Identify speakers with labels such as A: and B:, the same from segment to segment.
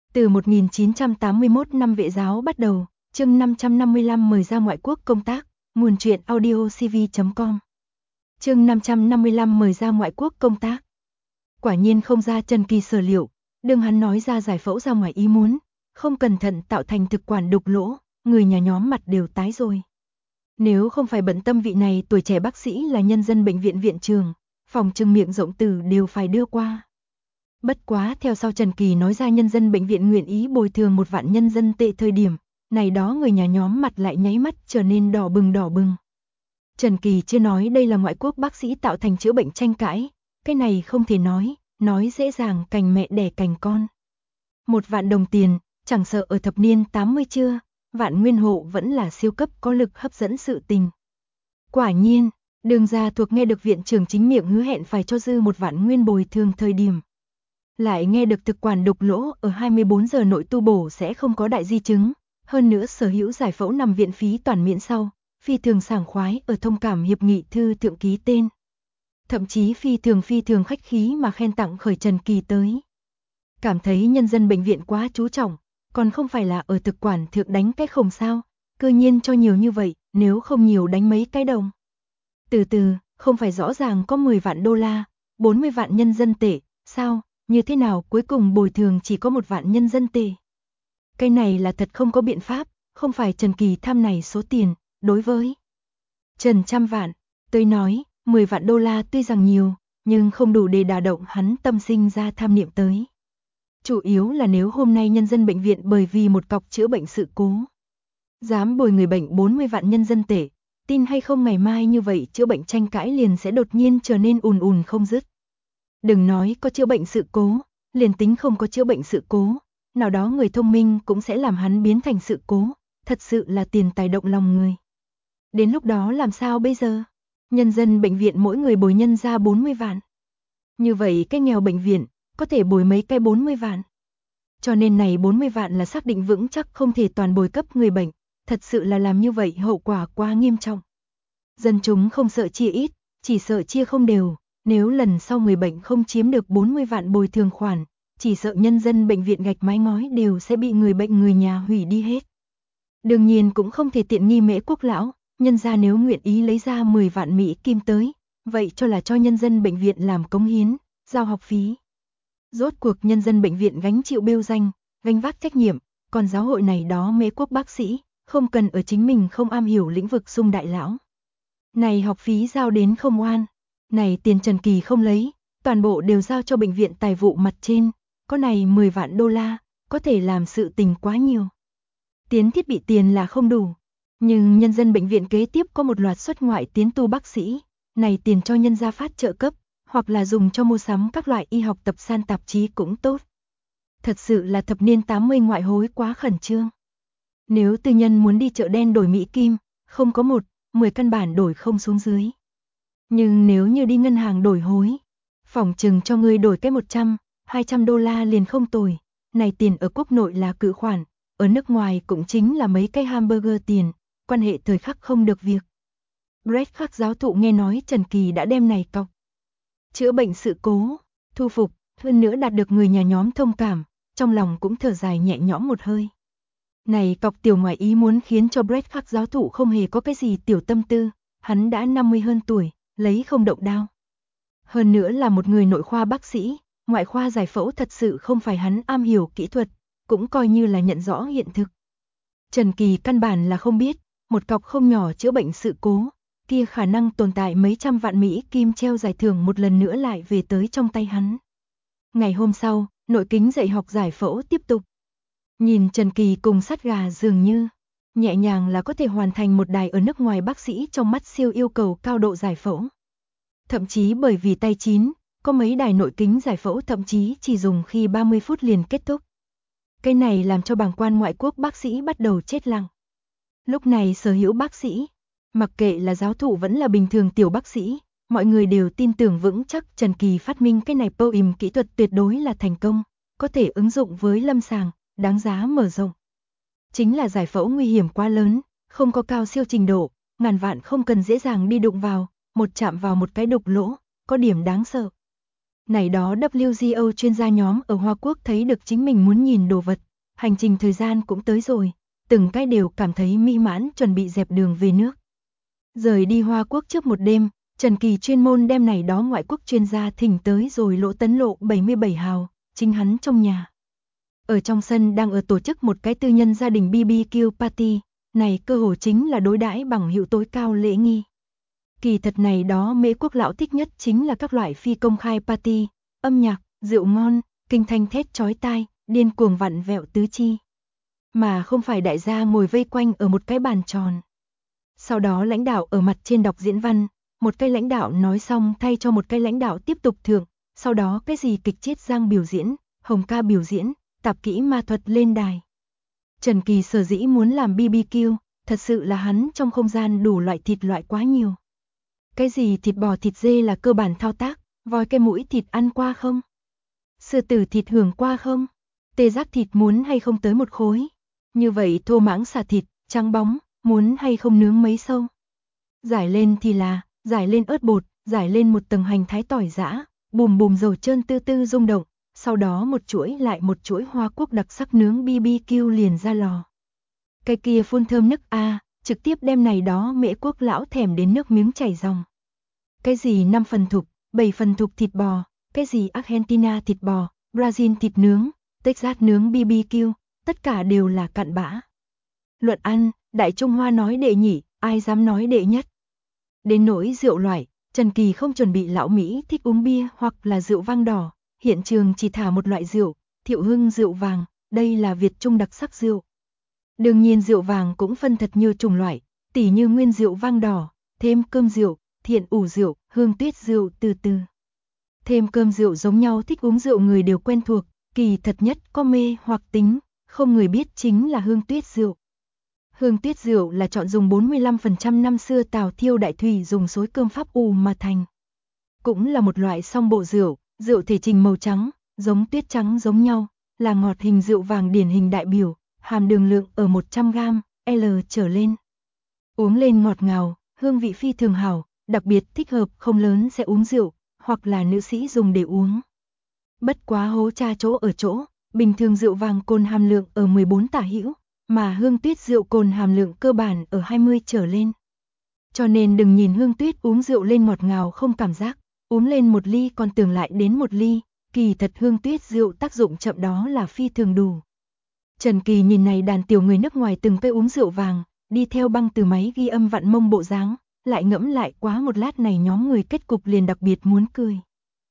A: Từ 1981 năm Vệ giáo bắt đầu, chương 555 mời ra ngoại quốc công tác, nguồn truyện audiocv.com. Chương 555 mời ra ngoại quốc công tác. Quả nhiên không ra Trần Kỳ sở liệu, đừng hắn nói ra giải phẫu ra ngoài ý muốn, không cẩn thận tạo thành thực quản đục lỗ, người nhà nhóm mặt đều tái rồi. Nếu không phải bận tâm vị này tuổi trẻ bác sĩ là nhân dân bệnh viện viện trường, phòng trưng miệng rộng từ đều phải đưa qua. Bất quá theo sau Trần Kỳ nói ra nhân dân bệnh viện nguyện ý bồi thường 1 vạn nhân dân tệ thời điểm, này đó người nhà nhóm mặt lại nháy mắt trở nên đỏ bừng. Trần Kỳ chưa nói đây là ngoại quốc bác sĩ tạo thành chữa bệnh tranh cãi, cái này không thể nói dễ dàng cành mẹ đẻ cành con. 1 vạn đồng tiền, chẳng sợ ở thập niên 80 chưa, vạn nguyên hộ vẫn là siêu cấp có lực hấp dẫn sự tình. Quả nhiên, Đường gia thuộc nghe được viện trưởng chính miệng hứa hẹn phải cho dư 1 vạn nguyên bồi thường thời điểm. Lại nghe được thực quản đục lỗ ở 24 giờ nội tu bổ sẽ không có đại di chứng, hơn nữa sở hữu giải phẫu nằm viện phí toàn miễn sau, phi thường sảng khoái ở thông cảm hiệp nghị thư thượng ký tên. Thậm chí phi thường khách khí mà khen tặng khởi Trần Kỳ tới. Cảm thấy nhân dân bệnh viện quá chú trọng, còn không phải là ở thực quản thượng đánh cái khổng sao, cư nhiên cho nhiều như vậy, nếu không nhiều đánh mấy cái đồng. Từ từ, không phải rõ ràng có 10 vạn đô la, 40 vạn nhân dân tệ, sao, như thế nào cuối cùng bồi thường chỉ có 1 vạn nhân dân tệ. Cái này là thật không có biện pháp, không phải Trần Kỳ tham này số tiền, đối với Trần trăm vạn, tôi nói, 10 vạn đô la tuy rằng nhiều, nhưng không đủ để đả động hắn tâm sinh ra tham niệm tới. Chủ yếu là nếu hôm nay nhân dân bệnh viện bởi vì một cọc chữa bệnh sự cố, dám bồi người bệnh 40 vạn nhân dân tệ, tin hay không ngày mai như vậy chữa bệnh tranh cãi liền sẽ đột nhiên trở nên ùn không dứt. Đừng nói có chữa bệnh sự cố, liền tính không có chữa bệnh sự cố, nào đó người thông minh cũng sẽ làm hắn biến thành sự cố, thật sự là tiền tài động lòng người. Đến lúc đó làm sao bây giờ? Nhân dân bệnh viện mỗi người bồi nhân ra 40 vạn. Như vậy cái nghèo bệnh viện, có thể bồi mấy cái 40 vạn. Cho nên này 40 vạn là xác định vững chắc không thể toàn bồi cấp người bệnh, thật sự là làm như vậy hậu quả quá nghiêm trọng. Dân chúng không sợ chia ít, chỉ sợ chia không đều, nếu lần sau người bệnh không chiếm được 40 vạn bồi thường khoản, chỉ sợ nhân dân bệnh viện gạch mái ngói đều sẽ bị người bệnh người nhà hủy đi hết. Đương nhiên cũng không thể tiện nghi Mễ Quốc lão, nhân gia nếu nguyện ý lấy ra 10 vạn Mỹ kim tới, vậy cho là cho nhân dân bệnh viện làm cống hiến, giao học phí. Rốt cuộc nhân dân bệnh viện gánh chịu bêu danh, gánh vác trách nhiệm, còn giáo hội này đó Mễ Quốc bác sĩ, không cần ở chính mình không am hiểu lĩnh vực xung đại lão. Này học phí giao đến không oan, này tiền Trần Kỳ không lấy, toàn bộ đều giao cho bệnh viện tài vụ mặt trên, có này 10 vạn đô la, có thể làm sự tình quá nhiều. Tiến thiết bị tiền là không đủ, nhưng nhân dân bệnh viện kế tiếp có một loạt xuất ngoại tiến tu bác sĩ, này tiền cho nhân gia phát trợ cấp, hoặc là dùng cho mua sắm các loại y học tập san tạp chí cũng tốt. Thật sự là thập niên 80 ngoại hối quá khẩn trương. Nếu tư nhân muốn đi chợ đen đổi Mỹ kim, không có 10 căn bản đổi không xuống dưới. Nhưng nếu như đi ngân hàng đổi hối, phỏng chừng cho người đổi cái 100, 200 đô la liền không tồi. Này tiền ở quốc nội là cự khoản, ở nước ngoài cũng chính là mấy cái hamburger tiền, quan hệ thời khắc không được việc. Brett Khắc giáo thụ nghe nói Trần Kỳ đã đem này cọc chữa bệnh sự cố, thu phục, hơn nữa đạt được người nhà nhóm thông cảm, trong lòng cũng thở dài nhẹ nhõm một hơi. Này cọc tiểu ngoại ý muốn khiến cho Brett Khắc giáo thụ không hề có cái gì tiểu tâm tư, hắn đã 50 hơn tuổi, lấy không động đao. Hơn nữa là một người nội khoa bác sĩ, ngoại khoa giải phẫu thật sự không phải hắn am hiểu kỹ thuật, cũng coi như là nhận rõ hiện thực. Trần Kỳ căn bản là không biết, một cọc không nhỏ chữa bệnh sự cố, kia khả năng tồn tại mấy trăm vạn Mỹ kim treo giải thưởng một lần nữa lại về tới trong tay hắn. Ngày hôm sau, nội kính dạy học giải phẫu tiếp tục. Nhìn Trần Kỳ cùng sát gà dường như, nhẹ nhàng là có thể hoàn thành một đài ở nước ngoài bác sĩ trong mắt siêu yêu cầu cao độ giải phẫu. Thậm chí bởi vì tay chín, có mấy đài nội kính giải phẫu thậm chí chỉ dùng khi 30 phút liền kết thúc. Cái này làm cho bàng quan ngoại quốc bác sĩ bắt đầu chết lặng. Lúc này sở hữu bác sĩ, mặc kệ là giáo thụ vẫn là bình thường tiểu bác sĩ, mọi người đều tin tưởng vững chắc Trần Kỳ phát minh cái này POIM kỹ thuật tuyệt đối là thành công, có thể ứng dụng với lâm sàng, đáng giá mở rộng. Chính là giải phẫu nguy hiểm quá lớn, không có cao siêu trình độ, ngàn vạn không cần dễ dàng đi đụng vào, một chạm vào một cái đục lỗ, có điểm đáng sợ. Này đó WGO chuyên gia nhóm ở Hoa Quốc thấy được chính mình muốn nhìn đồ vật, hành trình thời gian cũng tới rồi, từng cái đều cảm thấy mỹ mãn chuẩn bị dẹp đường về nước. Rời đi Hoa Quốc trước một đêm, Trần Kỳ chuyên môn đem này đó ngoại quốc chuyên gia thỉnh tới rồi Lỗ Tấn Lộ 77 hào, chính hắn trong nhà. Ở trong sân đang ở tổ chức một cái tư nhân gia đình BBQ party, này cơ hồ chính là đối đãi bằng hữu tối cao lễ nghi. Kỳ thật này đó Mễ Quốc lão thích nhất chính là các loại phi công khai party, âm nhạc, rượu ngon, kinh thanh thét chói tai, điên cuồng vặn vẹo tứ chi. Mà không phải đại gia ngồi vây quanh ở một cái bàn tròn. Sau đó lãnh đạo ở mặt trên đọc diễn văn, một cái lãnh đạo nói xong thay cho một cái lãnh đạo tiếp tục thượng, sau đó cái gì kịch Chiết Giang biểu diễn, hồng ca biểu diễn, tạp kỹ ma thuật lên đài. Trần Kỳ sở dĩ muốn làm BBQ, thật sự là hắn trong không gian đủ loại thịt loại quá nhiều. Cái gì thịt bò thịt dê là cơ bản thao tác, voi cái mũi thịt ăn qua không? Sư tử thịt hưởng qua không? Tê giác thịt muốn hay không tới một khối? Như vậy thô mãng xà thịt, trắng bóng, muốn hay không nướng mấy sâu? Giải lên thì là, giải lên ớt bột, giải lên một tầng hành thái tỏi giã, bùm bùm dầu trơn tư tư rung động, sau đó một chuỗi lại một chuỗi Hoa Quốc đặc sắc nướng BBQ liền ra lò. Cái kia phun thơm nức a, trực tiếp đem này đó Mễ Quốc lão thèm đến nước miếng chảy ròng. Cái gì 5 phần thục, 7 phần thục thịt bò, cái gì Argentina thịt bò, Brazil thịt nướng, Texas nướng BBQ, tất cả đều là cặn bã. Luận ăn, Đại Trung Hoa nói đệ nhị, ai dám nói đệ nhất. Đến nỗi rượu loại, Trần Kỳ không chuẩn bị lão Mỹ thích uống bia hoặc là rượu vang đỏ, hiện trường chỉ thả một loại rượu, Thiệu Hưng rượu vàng, đây là Việt Trung đặc sắc rượu. Đương nhiên rượu vàng cũng phân thật nhiều chủng loại, tỉ như nguyên rượu vang đỏ, thêm cơm rượu, thiện ủ rượu, hương tuyết rượu từ từ. Thêm cơm rượu giống nhau thích uống rượu người đều quen thuộc, kỳ thật nhất có mê hoặc tính, không người biết chính là hương tuyết rượu. Hương tuyết rượu là chọn dùng 45% năm xưa Tào Thiêu đại thủy dùng xối cơm Pháp ủ mà thành. Cũng là một loại song bộ rượu, rượu thể trình màu trắng, giống tuyết trắng giống nhau, là ngọt hình rượu vàng điển hình đại biểu, hàm đường lượng ở 100g, L trở lên. Uống lên ngọt ngào, hương vị phi thường hảo, đặc biệt thích hợp không lớn sẽ uống rượu, hoặc là nữ sĩ dùng để uống. Bất quá hố cha chỗ ở chỗ, bình thường rượu vàng cồn hàm lượng ở 14 tả hữu, mà hương tuyết rượu cồn hàm lượng cơ bản ở 20 trở lên. Cho nên đừng nhìn hương tuyết uống rượu lên ngọt ngào không cảm giác, uống lên một ly còn tưởng lại đến một ly, kỳ thật hương tuyết rượu tác dụng chậm đó là phi thường đủ. Trần Kỳ nhìn này đàn tiểu người nước ngoài từng cây uống rượu vàng, đi theo băng từ máy ghi âm vặn mông bộ dáng, lại ngẫm lại quá một lát này nhóm người kết cục liền đặc biệt muốn cười.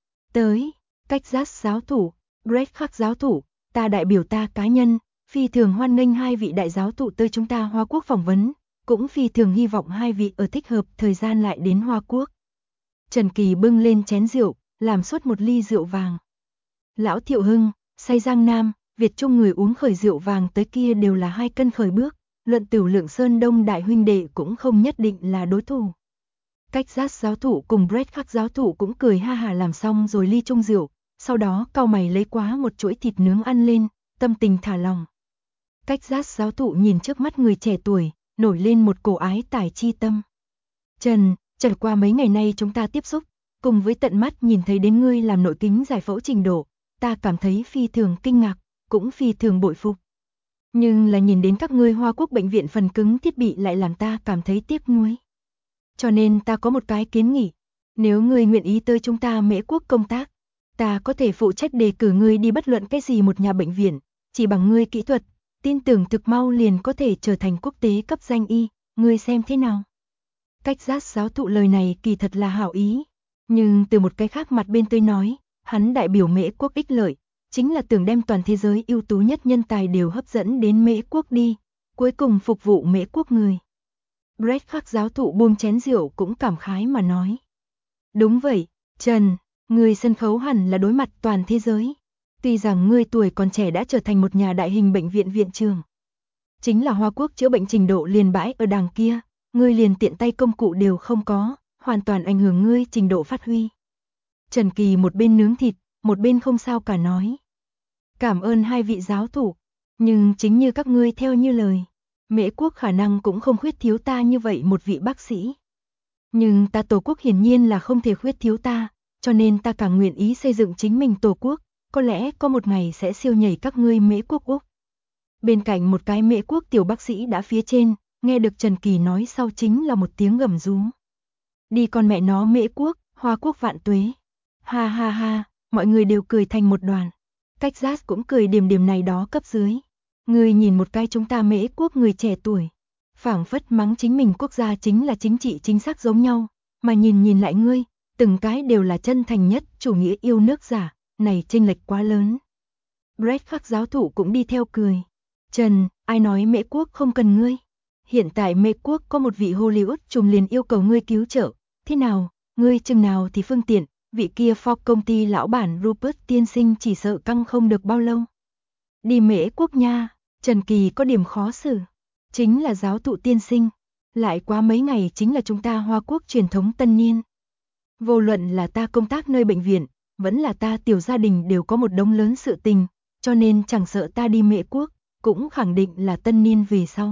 A: Tới, cách giác giáo thủ, Brett khắc giáo thủ, ta đại biểu ta cá nhân, phi thường hoan nghênh hai vị đại giáo thủ tới chúng ta Hoa Quốc phỏng vấn, cũng phi thường hy vọng hai vị ở thích hợp thời gian lại đến Hoa Quốc. Trần Kỳ bưng lên chén rượu, làm suốt một ly rượu vàng. Lão Thiệu Hưng, say Giang Nam, Việt Trung người uống khởi rượu vàng tới kia đều là 2 cân khởi bước, luận tửu lượng Sơn Đông đại huynh đệ cũng không nhất định là đối thủ. Cách giác giáo thủ cùng Brett khắc giáo thủ cũng cười ha hà làm xong rồi ly chung rượu, sau đó cau mày lấy quá một chuỗi thịt nướng ăn lên, tâm tình thả lòng. Cách giác giáo thủ nhìn trước mắt người trẻ tuổi, nổi lên một cổ ái tài chi tâm. Trần, trải qua mấy ngày nay chúng ta tiếp xúc, cùng với tận mắt nhìn thấy đến ngươi làm nội kính giải phẫu trình độ, ta cảm thấy phi thường kinh ngạc, cũng phi thường bội phục. Nhưng là nhìn đến các ngươi Hoa Quốc bệnh viện phần cứng thiết bị lại làm ta cảm thấy tiếc nuối. Cho nên ta có một cái kiến nghị, nếu ngươi nguyện ý tới chúng ta Mễ Quốc công tác, ta có thể phụ trách đề cử ngươi đi bất luận cái gì một nhà bệnh viện, chỉ bằng ngươi kỹ thuật, tin tưởng thực mau liền có thể trở thành quốc tế cấp danh y, ngươi xem thế nào? Cách giác giáo thụ lời này kỳ thật là hảo ý, nhưng từ một cái khác mặt bên tôi nói, hắn đại biểu Mễ Quốc ích lợi, chính là tưởng đem toàn thế giới ưu tú nhất nhân tài đều hấp dẫn đến Mễ Quốc đi, cuối cùng phục vụ Mễ Quốc người. Brett khắc giáo thụ buông chén rượu cũng cảm khái mà nói. Đúng vậy, Trần, người sân khấu hẳn là đối mặt toàn thế giới. Tuy rằng ngươi tuổi còn trẻ đã trở thành một nhà đại hình bệnh viện viện trường. Chính là Hoa Quốc chữa bệnh trình độ liền bãi ở đằng kia, ngươi liền tiện tay công cụ đều không có, hoàn toàn ảnh hưởng ngươi trình độ phát huy. Trần Kỳ một bên nướng thịt, một bên không sao cả nói. Cảm ơn hai vị giáo thủ, nhưng chính như các ngươi theo như lời, Mễ Quốc khả năng cũng không khuyết thiếu ta như vậy một vị bác sĩ. Nhưng ta Tổ quốc hiển nhiên là không thể khuyết thiếu ta, cho nên ta càng nguyện ý xây dựng chính mình tổ quốc, có lẽ có một ngày sẽ siêu nhảy các ngươi Mễ quốc Úc. Bên cạnh một cái Mễ quốc tiểu bác sĩ đã phía trên, nghe được Trần Kỳ nói sau chính là một tiếng gầm rú. Đi con mẹ nó Mễ quốc, Hoa quốc vạn tuế. Ha ha ha, mọi người đều cười thành một đoàn. Cách Giác cũng cười điềm điềm này đó cấp dưới. Người nhìn một cái chúng ta Mễ quốc người trẻ tuổi. Phảng phất mắng chính mình quốc gia chính là chính trị chính xác giống nhau. Mà nhìn lại ngươi, từng cái đều là chân thành nhất chủ nghĩa yêu nước giả, này chênh lệch quá lớn. Brett Khắc giáo thụ cũng đi theo cười. Trần, ai nói Mễ quốc không cần ngươi? Hiện tại Mễ quốc có một vị Hollywood trùm liền yêu cầu ngươi cứu trợ. Thế nào, ngươi chừng nào thì phương tiện, vị kia Ford công ty lão bản Rupert tiên sinh chỉ sợ căng không được bao lâu. Đi Mễ quốc nha, Trần Kỳ có điểm khó xử. Chính là giáo thụ tiên sinh. Lại quá mấy ngày chính là chúng ta Hoa quốc truyền thống tân niên. Vô luận là ta công tác nơi bệnh viện, vẫn là ta tiểu gia đình đều có một đống lớn sự tình, cho nên chẳng sợ ta đi Mễ quốc, cũng khẳng định là tân niên về sau.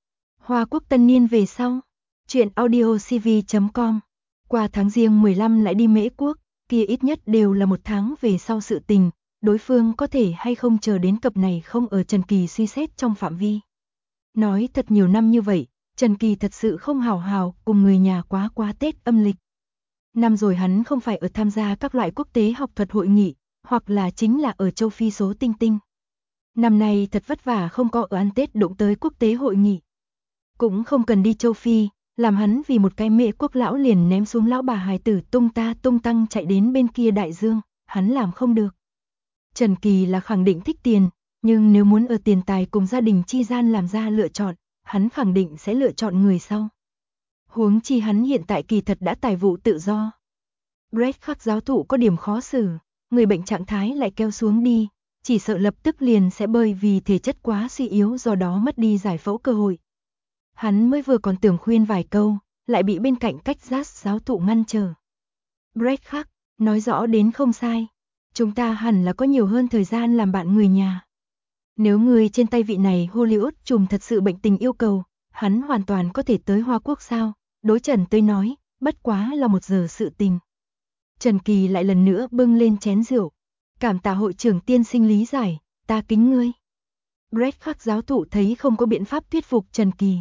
A: Hoa quốc tân niên về sau. Chuyện audiocv.com. Qua tháng Giêng 15 lại đi Mễ quốc, kia ít nhất đều là một tháng về sau sự tình, đối phương có thể hay không chờ đến cập này không ở Trần Kỳ suy xét trong phạm vi. Nói thật nhiều năm như vậy, Trần Kỳ thật sự không hào hào cùng người nhà quá Tết âm lịch. Năm rồi hắn không phải ở tham gia các loại quốc tế học thuật hội nghị, hoặc là chính là ở châu Phi số tinh tinh. Năm nay thật vất vả không có ở ăn Tết đụng tới quốc tế hội nghị. Cũng không cần đi châu Phi, làm hắn vì một cái Mễ quốc lão liền ném xuống lão bà hài tử tung ta tung tăng chạy đến bên kia đại dương, hắn làm không được. Trần Kỳ là khẳng định thích tiền, nhưng nếu muốn ở tiền tài cùng gia đình chi gian làm ra lựa chọn, hắn khẳng định sẽ lựa chọn người sau. Huống chi hắn hiện tại kỳ thật đã tài vụ tự do. Brett Khắc giáo thụ có điểm khó xử, người bệnh trạng thái lại kéo xuống đi, chỉ sợ lập tức liền sẽ bởi vì thể chất quá suy yếu do đó mất đi giải phẫu cơ hội. Hắn mới vừa còn tưởng khuyên vài câu, lại bị bên cạnh Cách Giác giáo thụ ngăn trở. Brett Khắc, nói rõ đến không sai, chúng ta hẳn là có nhiều hơn thời gian làm bạn người nhà. Nếu người trên tay vị này Hollywood trùm thật sự bệnh tình yêu cầu, hắn hoàn toàn có thể tới Hoa quốc sao, đối Trần tới nói, bất quá là 1 giờ sự tình. Trần Kỳ lại lần nữa bưng lên chén rượu, cảm tạ hội trưởng tiên sinh lý giải, ta kính ngươi. Brett Khắc giáo thụ thấy không có biện pháp thuyết phục Trần Kỳ.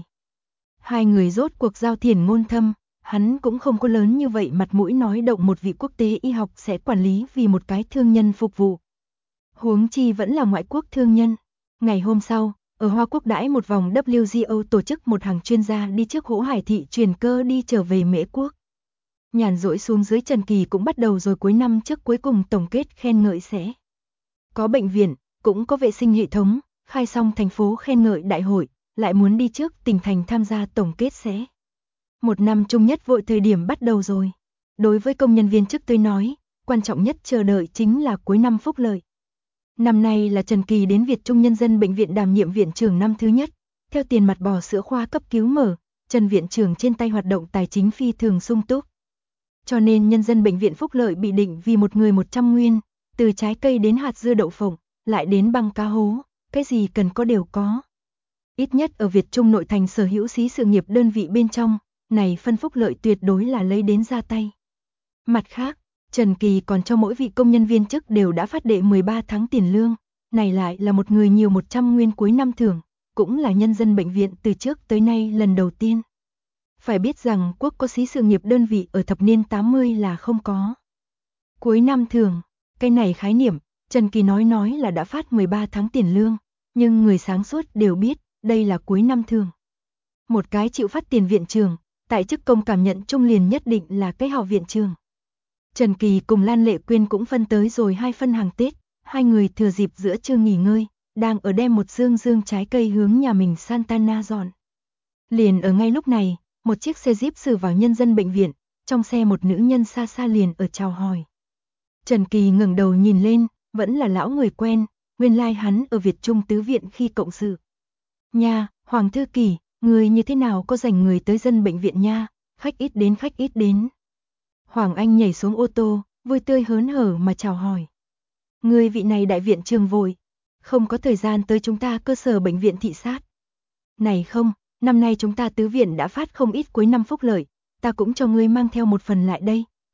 A: Hai người rốt cuộc giao thiền ngôn thâm, hắn cũng không có lớn như vậy mặt mũi nói động một vị quốc tế y học sẽ quản lý vì một cái thương nhân phục vụ. Huống chi vẫn là ngoại quốc thương nhân. Ngày hôm sau, ở Hoa quốc đãi một vòng WGO tổ chức một hàng chuyên gia đi trước Hỗ Hải thị truyền cơ đi trở về Mễ quốc. Nhàn rỗi xuống dưới Trần Kỳ cũng bắt đầu rồi cuối năm trước cuối cùng tổng kết khen ngợi sẽ. Có bệnh viện, cũng có vệ sinh hệ thống, khai xong thành phố khen ngợi đại hội, lại muốn đi trước tỉnh thành tham gia tổng kết sẽ. Một năm chung nhất vội thời điểm bắt đầu rồi. Đối với công nhân viên chức tôi nói, quan trọng nhất chờ đợi chính là cuối năm phúc lợi. Năm nay là Trần Kỳ đến Việt Trung Nhân dân Bệnh viện đảm nhiệm viện trưởng năm thứ nhất, theo tiền mặt bò sữa khoa cấp cứu mở, Trần viện trưởng trên tay hoạt động tài chính phi thường sung túc. Cho nên nhân dân bệnh viện phúc lợi bị định vì một người 100 nguyên, từ trái cây đến hạt dưa đậu phộng, lại đến băng cá hố, cái gì cần có đều có. Ít nhất ở Việt Trung nội thành sở hữu xí sự nghiệp đơn vị bên trong, này phân phúc lợi tuyệt đối là lấy đến ra tay. Mặt khác, Trần Kỳ còn cho mỗi vị công nhân viên chức đều đã phát đệ 13 tháng tiền lương, này lại là một người nhiều 100 nguyên cuối năm thưởng, cũng là nhân dân bệnh viện từ trước tới nay lần đầu tiên. Phải biết rằng quốc có xí sự nghiệp đơn vị ở thập niên 80 là không có. Cuối năm thưởng, cái này khái niệm, Trần Kỳ nói là đã phát 13 tháng tiền lương, nhưng người sáng suốt đều biết, đây là cuối năm thưởng. Một cái chịu phát tiền viện trường, tại chức công cảm nhận chung liền nhất định là cái hào viện trường. Trần Kỳ cùng Lan Lệ Quyên cũng phân tới rồi 2 phân hàng Tết, hai người thừa dịp giữa trưa nghỉ ngơi, đang ở đem một dương trái cây hướng nhà mình Santana dọn. Liền ở ngay lúc này, một chiếc xe Jeep xử vào nhân dân bệnh viện, trong xe một nữ nhân xa xa liền ở chào hỏi. Trần Kỳ ngẩng đầu nhìn lên, vẫn là lão người quen, nguyên lai hắn ở Việt Trung Tứ Viện khi cộng sự. Nha, Hoàng Thư Kỳ, người như thế nào có rảnh người tới dân bệnh viện nha, khách ít đến. Hoàng Anh nhảy xuống ô tô, vui tươi hớn hở mà chào hỏi. Người vị này đại viện trường vội, không có thời gian tới chúng ta cơ sở bệnh viện thị sát. Này không, năm nay chúng ta Tứ Viện đã phát không ít cuối năm phúc lợi, ta cũng cho ngươi mang theo một phần lại đây,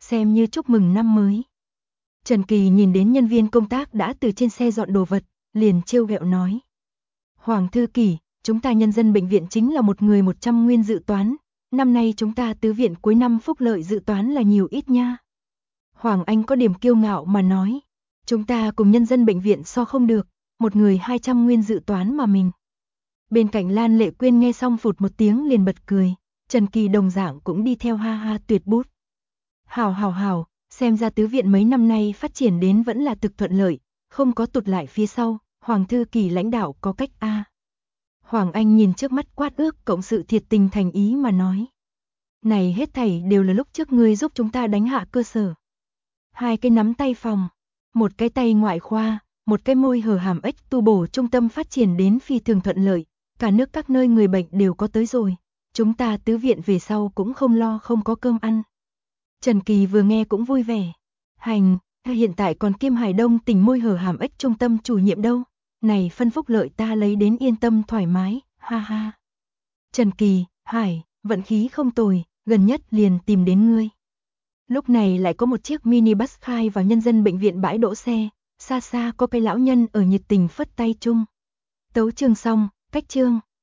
A: xem như chúc mừng năm mới. Trần Kỳ nhìn đến nhân viên công tác đã từ trên xe dọn đồ vật, liền trêu ghẹo nói. Hoàng thư kỷ, chúng ta nhân dân bệnh viện chính là một người 100 nguyên dự toán, năm nay chúng ta tứ viện cuối năm phúc lợi dự toán là nhiều ít nha. Hoàng Anh có điểm kiêu ngạo mà nói, chúng ta cùng nhân dân bệnh viện so không được, một người 200 nguyên dự toán mà mình. Bên cạnh Lan Lệ Quyên nghe xong phụt một tiếng liền bật cười, Trần Kỳ đồng dạng cũng đi theo ha ha tuyệt bút. Hảo, xem ra tứ viện mấy năm nay phát triển đến vẫn là thực thuận lợi, không có tụt lại phía sau, Hoàng thư kỷ lãnh đạo có cách a. Hoàng Anh nhìn trước mắt quát ước cộng sự thiệt tình thành ý mà nói. Này hết thảy đều là lúc trước ngươi giúp chúng ta đánh hạ cơ sở. Hai cái nắm tay phòng, một cái tay ngoại khoa, một cái môi hở hàm ếch tu bổ trung tâm phát triển đến phi thường thuận lợi, cả nước các nơi người bệnh đều có tới rồi, chúng ta tứ viện về sau cũng không lo không có cơm ăn. Trần Kỳ vừa nghe cũng vui vẻ. Hành, hiện tại còn kiêm Hải Đông tỉnh môi hở hàm ếch trung tâm chủ nhiệm đâu, này phân phúc lợi ta lấy đến yên tâm thoải mái, ha ha. Trần Kỳ, Hải, vận khí không tồi, gần nhất liền tìm đến ngươi. Lúc này lại có một chiếc minibus khai vào nhân dân bệnh viện bãi đỗ xe, xa xa có cái lão nhân ở nhiệt tình phất tay chung. Tấu chương xong, cách chương.